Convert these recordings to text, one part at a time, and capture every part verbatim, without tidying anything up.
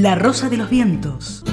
La Rosa de los Vientos.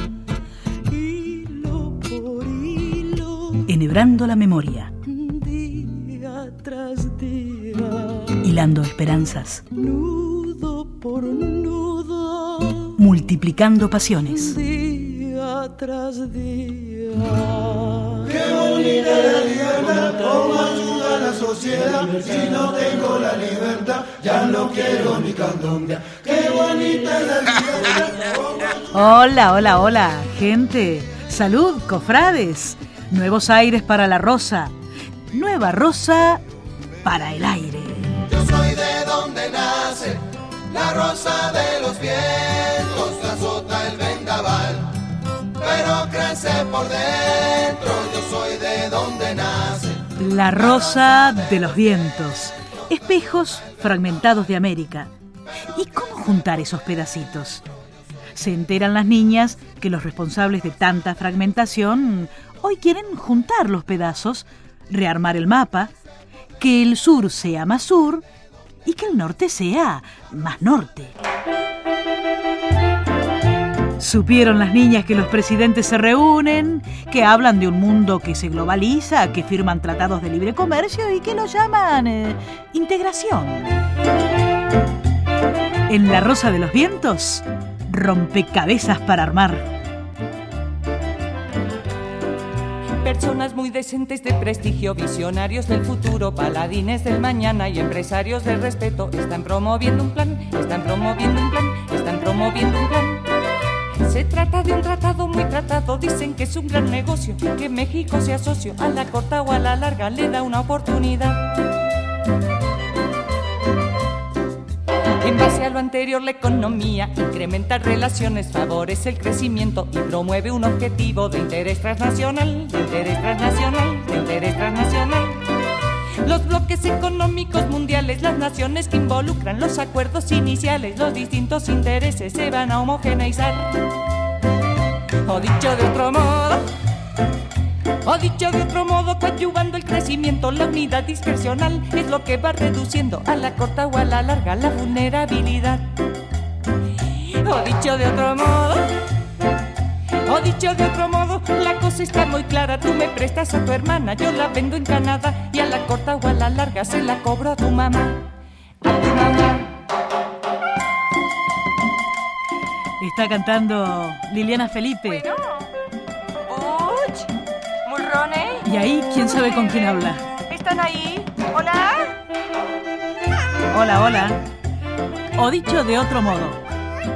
Enhebrando la memoria. Día tras día. Hilando esperanzas. Nudo por nudo. Multiplicando pasiones. Día tras día. Qué bonita la libertad, cómo ayuda a la sociedad. Si no tengo la libertad, ya no quiero ni candombe. Qué bonita la libertad. Hola, hola, hola, gente. Salud, cofrades. Nuevos aires para la rosa. Nueva rosa para el aire. Yo soy de donde nace la rosa de los vientos, la azota el vendaval, pero crece por dentro. Yo soy de donde nace La rosa de los vientos. Espejos fragmentados de América. ¿Y cómo juntar esos pedacitos? Se enteran las niñas que los responsables de tanta fragmentación hoy quieren juntar los pedazos, rearmar el mapa, que el sur sea más sur y que el norte sea más norte. Supieron las niñas que los presidentes se reúnen, que hablan de un mundo que se globaliza, que firman tratados de libre comercio y que lo llaman eh, integración. En La Rosa de los Vientos, rompecabezas para armar. Personas muy decentes de prestigio, visionarios del futuro, paladines del mañana y empresarios de respeto están promoviendo un plan, están promoviendo un plan, están promoviendo un plan. Se trata de un tratado muy tratado, dicen que es un gran negocio, que México sea socio, a la corta o a la larga le da una oportunidad. En base a lo anterior, la economía incrementa relaciones, favorece el crecimiento y promueve un objetivo de interés transnacional, de interés transnacional, de interés transnacional. Los bloques económicos mundiales, las naciones que involucran los acuerdos iniciales, los distintos intereses se van a homogeneizar. O dicho de otro modo, o dicho de otro modo, coadyuvando el crecimiento, la unidad discrecional es lo que va reduciendo a la corta o a la larga la vulnerabilidad. O dicho de otro modo, o dicho de otro modo, la cosa está muy clara. Tú me prestas a tu hermana, yo la vendo en Canadá y a la corta o a la larga se la cobro a tu mamá, a tu mamá. Está cantando Liliana Felipe. Bueno, uch, murrones. Y ahí, ¿quién sabe con quién habla? ¿Están ahí? ¿Hola? Hola, hola. O dicho de otro modo.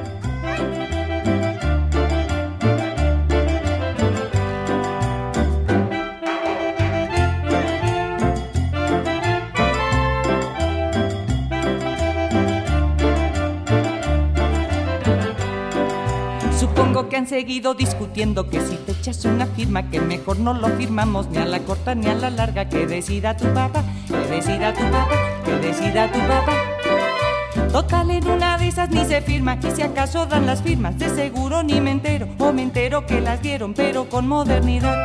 Supongo que han seguido discutiendo que si te echas una firma, que mejor no lo firmamos ni a la corta ni a la larga. Que decida tu papá, que decida tu papá, que decida tu papá. Total, en una de esas ni se firma, y si acaso dan las firmas, de seguro ni me entero, o me entero que las dieron, pero con modernidad.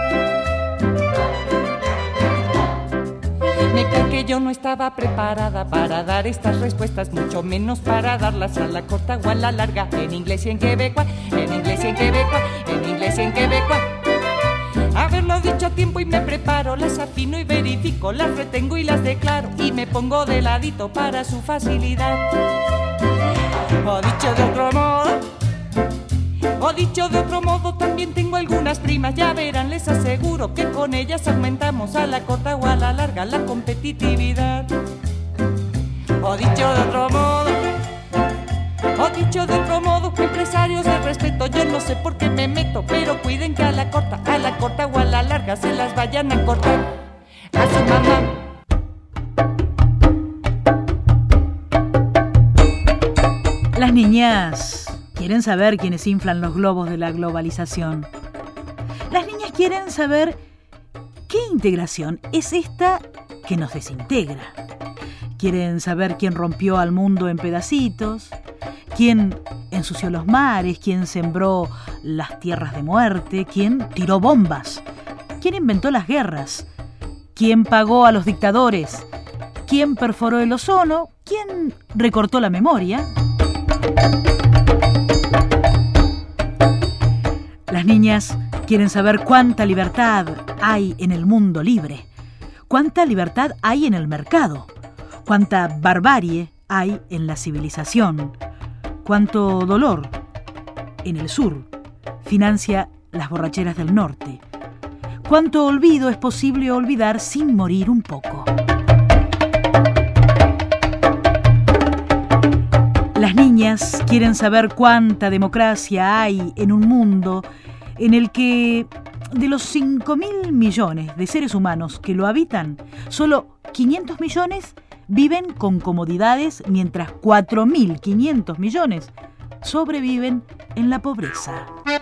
Me creo que yo no estaba preparada para dar estas respuestas, mucho menos para darlas a la corta o a la larga, en inglés y en quebecois, en inglés y en quebecois, en inglés y en quebecois. Haberlo dicho a tiempo y me preparo, las afino y verifico, las retengo y las declaro, y me pongo de ladito para su facilidad. O dicho de otro modo, o dicho de otro modo, también tengo algunas primas, ya verán, les aseguro que con ellas aumentamos a la corta o a la larga la competitividad. O dicho de otro modo, o dicho de otro modo, empresarios de respeto, yo no sé por qué me meto, pero cuiden que a la corta, a la corta o a la larga se las vayan a cortar a su mamá. Las niñas quieren saber quiénes inflan los globos de la globalización. Las niñas quieren saber qué integración es esta que nos desintegra. Quieren saber quién rompió al mundo en pedacitos, quién ensució los mares, quién sembró las tierras de muerte, quién tiró bombas, quién inventó las guerras, quién pagó a los dictadores, quién perforó el ozono, quién recortó la memoria. Las niñas quieren saber cuánta libertad hay en el mundo libre, cuánta libertad hay en el mercado, cuánta barbarie hay en la civilización, cuánto dolor en el sur financia las borracheras del norte, cuánto olvido es posible olvidar sin morir un poco. Las niñas quieren saber cuánta democracia hay en un mundo en el que, de los cinco mil millones de seres humanos que lo habitan, solo quinientos millones viven con comodidades, mientras cuatro mil quinientos millones sobreviven en la pobreza.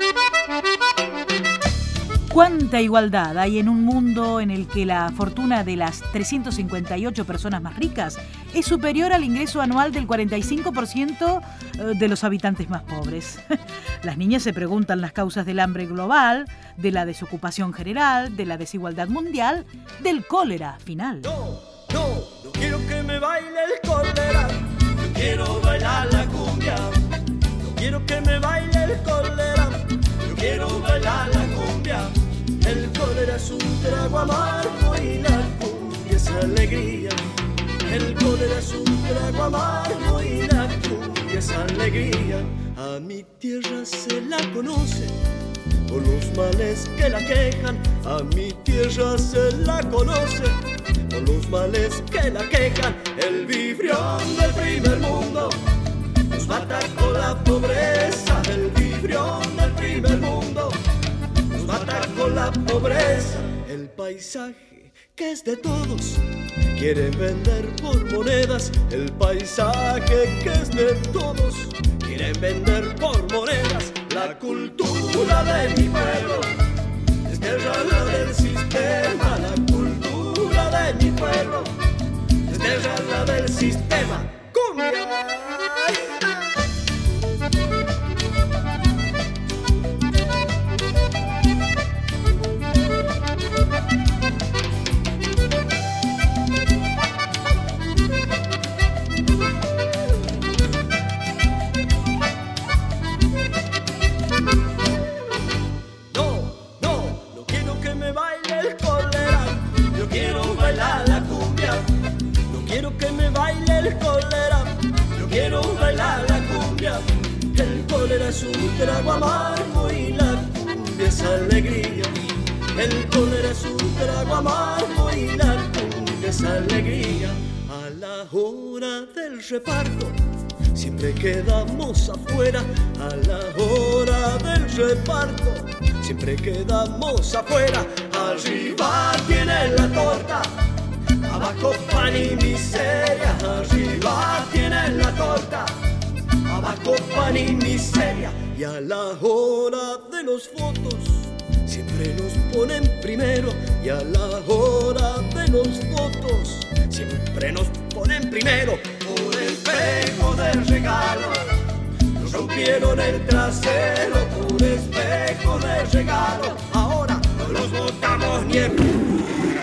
¿Cuánta igualdad hay en un mundo en el que la fortuna de las trescientas cincuenta y ocho personas más ricas es superior al ingreso anual del cuarenta y cinco por ciento de los habitantes más pobres? Las niñas se preguntan las causas del hambre global, de la desocupación general, de la desigualdad mundial, del cólera final. No, no, no quiero que me baile el cólera. Yo quiero bailar la cumbia. No quiero que me baile el cólera. Yo quiero bailar la cumbia. El cólera es un trago amargo y la cumbia es alegría. El cólera es un trago amargo y la cumbia es alegría. A mi tierra se la conoce por los males que la quejan. A mi tierra se la conoce por los males que la quejan. El vibrión del primer mundo nos mata con la pobreza. El vibrión del primer mundo nos mata con la pobreza. El paisaje que es de todos quieren vender por monedas. El paisaje que es de todos quieren vender por monedas. La cultura de mi pueblo es guerra del sistema. La cultura de mi pueblo es guerra del sistema. ¡Cumbia! Quiero que me baile el cólera, yo quiero bailar la cumbia. El cólera es un trago amargo y la cumbia es alegría. El cólera es un trago amargo y la cumbia es alegría. A la hora del reparto siempre quedamos afuera. A la hora del reparto siempre quedamos afuera. Arriba tiene la torta, abajo pan y miseria. Arriba tienen la torta, abajo pan y miseria. Y a la hora de los votos siempre nos ponen primero. Y a la hora de los votos siempre nos ponen primero. Por espejo del regalo nos rompieron el trasero. Por espejo del regalo ahora no los votamos ni en...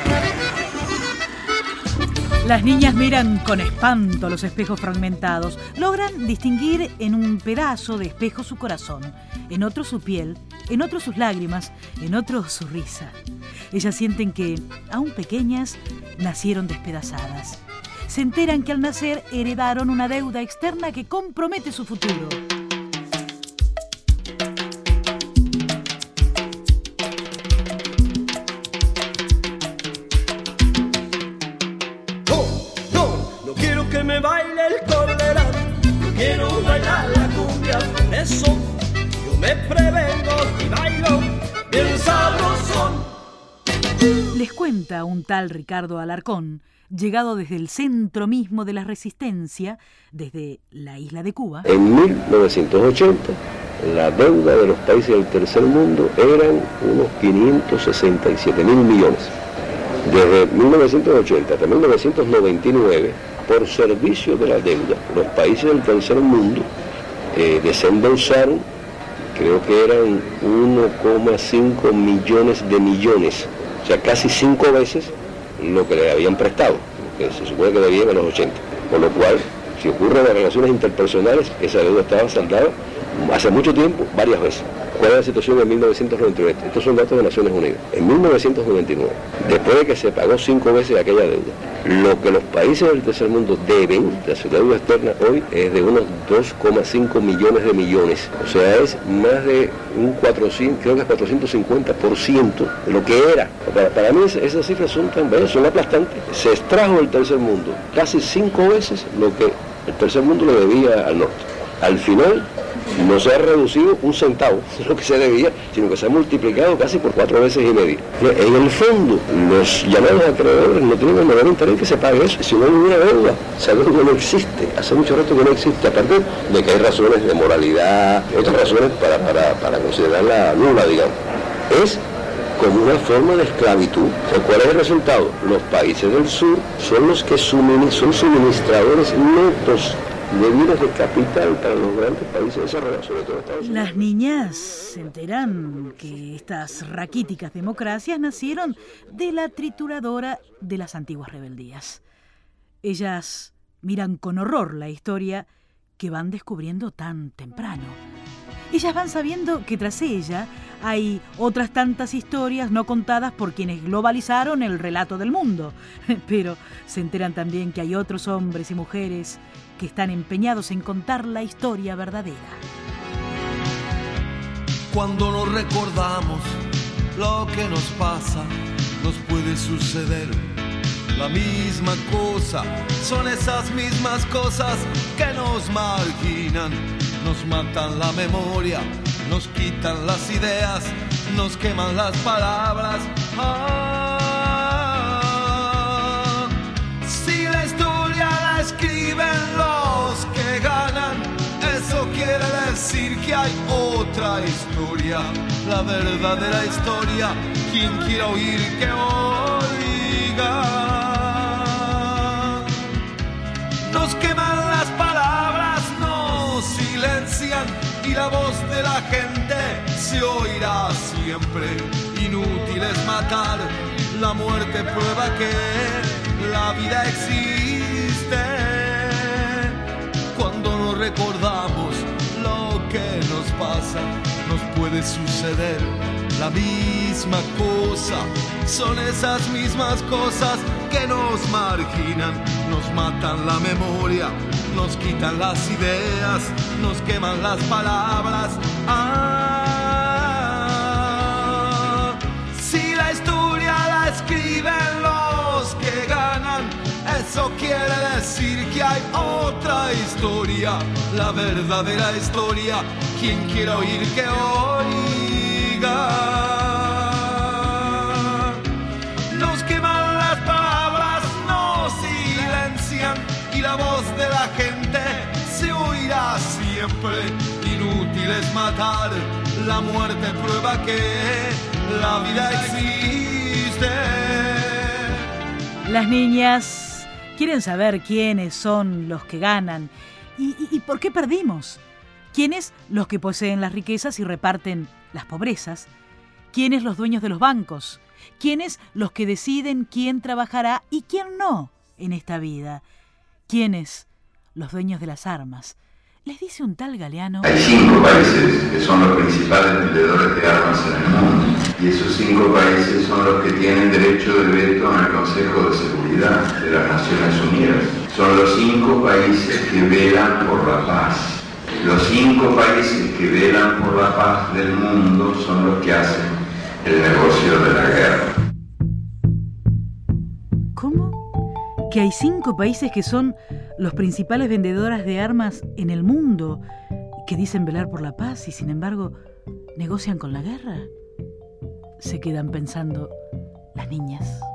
Las niñas miran con espanto los espejos fragmentados. Logran distinguir en un pedazo de espejo su corazón, en otro su piel, en otro sus lágrimas, en otro su risa. Ellas sienten que, aún pequeñas, nacieron despedazadas. Se enteran que al nacer heredaron una deuda externa que compromete su futuro. Me baile el cólera, yo quiero bailar la cumbia. Por eso yo me prevengo y bailo bien sabrosón. Les cuenta un tal Ricardo Alarcón, llegado desde el centro mismo de la resistencia, desde la isla de Cuba. En mil novecientos ochenta, la deuda de los países del tercer mundo eran unos quinientos sesenta y siete mil millones. Desde mil novecientos ochenta hasta mil novecientos noventa y nueve, por servicio de la deuda, los países del tercer mundo eh, desembolsaron, creo que eran uno coma cinco millones de millones, o sea, casi cinco veces lo que le habían prestado, que se supone que debían en los ochenta. Por lo cual, si ocurren las relaciones interpersonales, esa deuda estaba saldada hace mucho tiempo, varias veces. ¿Cuál es la situación en mil novecientos noventa y nueve? Estos son datos de Naciones Unidas. En mil novecientos noventa y nueve, después de que se pagó cinco veces aquella deuda, lo que los países del tercer mundo deben de su deuda externa hoy es de unos dos coma cinco millones de millones. O sea, es más de un cuatrocientos, creo que es cuatrocientos cincuenta por ciento de lo que era. Para, para mí esas cifras son tan bellas, son aplastantes. Se extrajo del tercer mundo casi cinco veces lo que el tercer mundo le debía al norte. Al final no se ha reducido un centavo de lo que se debía, sino que se ha multiplicado casi por cuatro veces y media. En el fondo, los llamados acreedores no tienen el menor interés que se pague eso, si no hay ninguna deuda. Esa deuda no existe, hace mucho rato que no existe, aparte de que hay razones de moralidad, otras razones para, para, para considerarla nula, digamos. Es como una forma de esclavitud. O sea, ¿cuál es el resultado? Los países del sur son los que suministran, son suministradores netos de bienes de capital para los grandes países desarrollados, sobre todo Estados Unidos. Las niñas se enteran que estas raquíticas democracias nacieron de la trituradora de las antiguas rebeldías. Ellas miran con horror la historia que van descubriendo tan temprano. Ellas van sabiendo que tras ella hay otras tantas historias no contadas por quienes globalizaron el relato del mundo. Pero se enteran también que hay otros hombres y mujeres que están empeñados en contar la historia verdadera. Cuando nos recordamos lo que nos pasa, nos puede suceder la misma cosa. Son esas mismas cosas que nos marginan, nos matan la memoria, nos quitan las ideas, nos queman las palabras. Ah, si la historia la escriben los que ganan, eso quiere decir que hay otra historia, la verdadera historia. Quien quiera oír que oiga. Nos queman las palabras, nos silencian y la voz de la gente se oirá siempre. Inútil es matar, la muerte prueba que la vida existe. Cuando nos recordamos lo que nos pasa, nos puede suceder la misma cosa. Son esas mismas cosas que nos marginan, nos matan la memoria, nos quitan las ideas, nos queman las palabras. Ah, si la historia la escriben los que ganan, eso quiere decir que hay otra historia, la verdadera historia. Quien quiera oír que oiga. Nos queman las palabras, nos silencian y la voz de la gente se oirá siempre. Inútil es matar, la muerte prueba que la vida existe. Las niñas quieren saber quiénes son los que ganan y, y, y por qué perdimos. ¿Quiénes los que poseen las riquezas y reparten las pobrezas? ¿Quiénes los dueños de los bancos? ¿Quiénes los que deciden quién trabajará y quién no en esta vida? ¿Quiénes los dueños de las armas? Les dice un tal Galeano. Hay cinco países que son los principales vendedores de armas en el mundo y esos cinco países son los que tienen derecho de veto en el Consejo de Seguridad de las Naciones Unidas. Son los cinco países que velan por la paz. Los cinco países que velan por la paz del mundo son los que hacen el negocio de la guerra. ¿Cómo? ¿Que hay cinco países que son los principales vendedoras de armas en el mundo, que dicen velar por la paz y sin embargo negocian con la guerra? Se quedan pensando las niñas.